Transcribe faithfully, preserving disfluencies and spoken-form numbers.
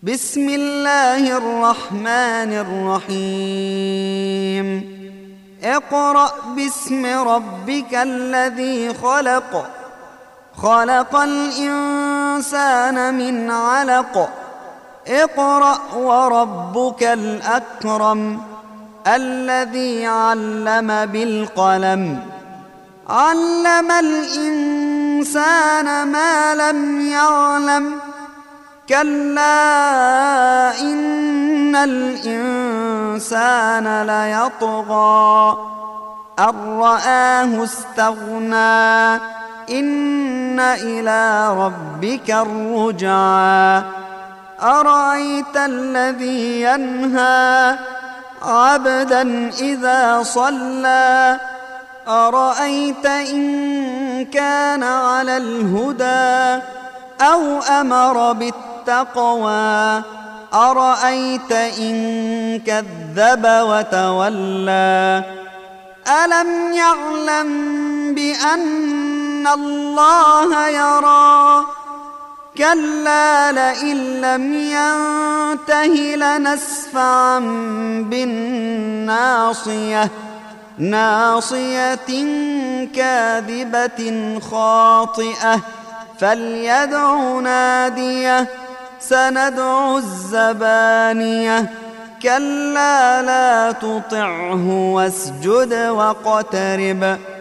بسم الله الرحمن الرحيم اقرأ باسم ربك الذي خلق خلق الإنسان من علق اقرأ وربك الأكرم الذي علم بالقلم علم الإنسان ما لم يعلم كلا إن الإنسان ليطغى أن رآه استغنى إن إلى ربك الرجعى أرأيت الذي ينهى عبدا إذا صلى أرأيت إن كان على الهدى أو أمر بالتقوى أرأيت إن كذب وتولى ألم يعلم بأن الله يرى كلا لئن لم ينته لنسفعا بالناصية ناصية كاذبة خاطئة فليدع ناديه سندع الزبانية كلا لا تطعه واسجد واقترب